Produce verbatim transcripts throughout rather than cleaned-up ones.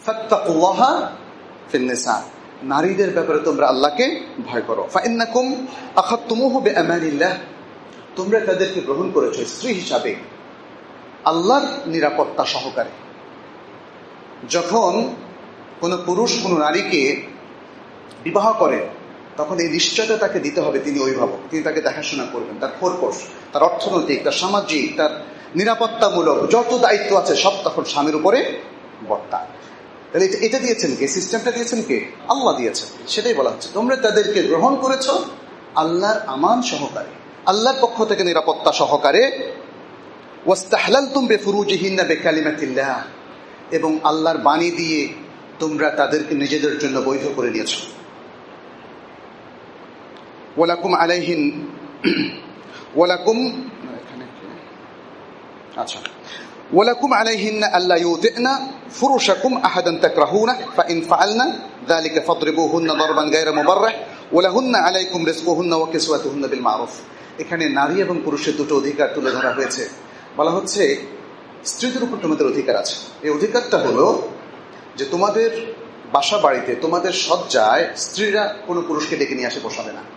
ফাত্তাকুল্লাহা ফিন নিসা, নারীদের ব্যাপারে তোমরা আল্লাহকে ভয় করো। ফাইন্নাকুম আখাদতুমুহু বিআমানিল্লাহ, তোমরা তাদেরকে গ্রহণ করেছো স্ত্রী হিসাবে আল্লাহর নিরাপত্তা সহকারে। যখন কোন পুরুষ কোন নারীকে বিবাহ করে তখন এই নিশ্চয়তা তাকে দিতে হবে তিনি অভিভাবক, তিনি তাকে দেখাশোনা করবেন, তার খোরপোশ, তার অর্থনৈতিক, তার সামাজিক, তার নিরাপত্তামূলক যত দায়িত্ব আছে সব তখন স্বামীর উপরে বর্তা। তাহলে এটা দিয়েছেন কে? সিস্টেমটা দিয়েছেন কে? আল্লাহ দিয়েছেন। সেটাই বলা হচ্ছে তোমরা তাদেরকে গ্রহণ করেছো আল্লাহর আমান সহকারে, আল্লাহর পক্ষ থেকে নিরাপত্তা সহকারে। ওয়াস্তাহলালতুম বিফুরুজিহিন্না বিকালিমাতিল্লাহ, এবং আল্লাহর বাণী দিয়ে তোমরা তাদেরকে নিজেদের জন্য বৈধ করে নিয়েছো। ওয়ালাকুম আলাইহিন ওয়ালাকুম আচ্ছা ওয়ালাকুম আলাইহিন্না আল্লা ইউতিনা ফুরুশাকুম আহাদান তাকরাহুনা ফাইন ফাআলনা যালিকা ফাদরিবুহুন্না দারবান গায়রা মুবাররাহ ওয়ালাহুন্না আলাইকুম রিজকুহুন্না ওয়া কিসওয়াতুহুন্না বিল মারুফ। এখানে নারী এবং পুরুষের দুটো অধিকার তুলে ধরা হয়েছে। বলা হচ্ছে স্ত্রীদের উপর তোমাদের অধিকার আছে। এই অধিকারটা হলো যে তোমাদের বাসা বাড়িতে তোমাদের সজ্জায় স্ত্রীরা কোনো পুরুষকে ডেকে নিয়ে আসে বসাবে না।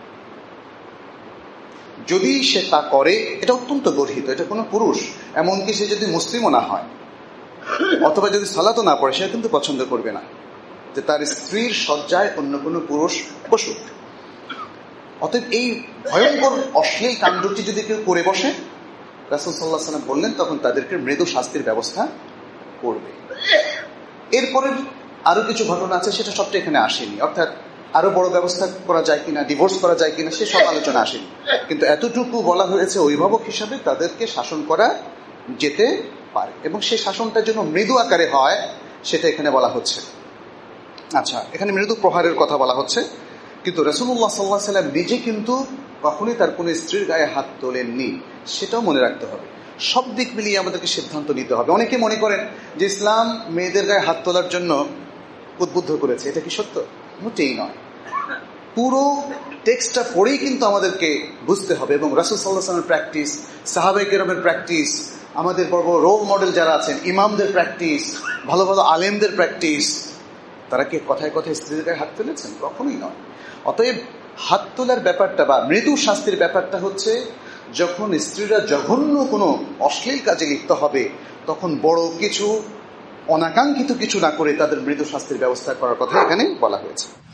যদি সে তা করে এটা অত্যন্ত গর্হিত, এটা কোনো পুরুষ, এমনকি সে যদি মুসলিমও না হয় অথবা যদি সালাতও না পড়ে, সে কিন্তু পছন্দ করবে না যে তার স্ত্রীর সজ্জায় অন্য কোনো পুরুষ বসুক। অতএব এই ভয়ঙ্কর অশ্লীল কাণ্ডটি যদি কেউ করে বসে, রাসূল সাল্লাল্লাহু আলাইহি ওয়াসাল্লাম বললেন তখন তাদেরকে মৃদু শাস্তির ব্যবস্থা করবে। এরপরে আরো কিছু ঘটনা আছে, সেটা সবটা এখানে আসেনি। অর্থাৎ আরো বড় ব্যবস্থা করা যায় কিনা, ডিভোর্স করা যায় কিনা, সে সব আলোচনা আসেনি। কিন্তু এতটুকু বলা হয়েছে অভিভাবক হিসাবে তাদেরকে শাসন করা যেতে পারে, এবং সেই শাসনটা যেন মৃদু আকারে হয় সেটা এখানে বলা হচ্ছে। আচ্ছা, এখানে মৃদু প্রহারের কথা বলা হচ্ছে, কিন্তু রাসূলুল্লাহ সাল্লাল্লাহু আলাইহি ওয়াসাল্লাম নিজে কিন্তু কখনোই তার কোন স্ত্রীর গায়ে হাত তোলেননি, সেটাও মনে রাখতে হবে। সব দিক মিলিয়ে আমাদেরকে সিদ্ধান্ত নিতে হবে। অনেকে মনে করেন যে ইসলাম মেয়েদের গায়ে হাত তোলার জন্য উদ্বুদ্ধ করেছে, এটা কি সত্য? মোটেই নয়। পুরো টেক্সটটা পড়েই কিন্তু আমাদেরকে বুঝতে হবে, এবং রাসূল সাল্লাল্লাহু আলাইহি ওয়াসাল্লামের প্র্যাকটিস, সাহাবায়ে কেরামের প্র্যাকটিস, আমাদের বড় বড় রোল মডেল যারা আছেন, ইমামদের প্র্যাকটিস, ভালো ভালো আলেমদের প্র্যাকটিস, তারা কি কথায় কথায় স্ত্রীদের গায়ে হাত তুলেছেন? কখনোই নয়। অতএব হাত তোলার ব্যাপারটা বা মৃদু শাস্তির ব্যাপারটা হচ্ছে যখন স্ত্রীরা জঘন্য কোনো অশ্লীল কাজে লিপ্ত হবে, তখন বড় কিছু অনাকাঙ্ক্ষিত কিছু না করে তাদের মৃদু শাস্তির ব্যবস্থা করার কথা এখানে বলা হয়েছে।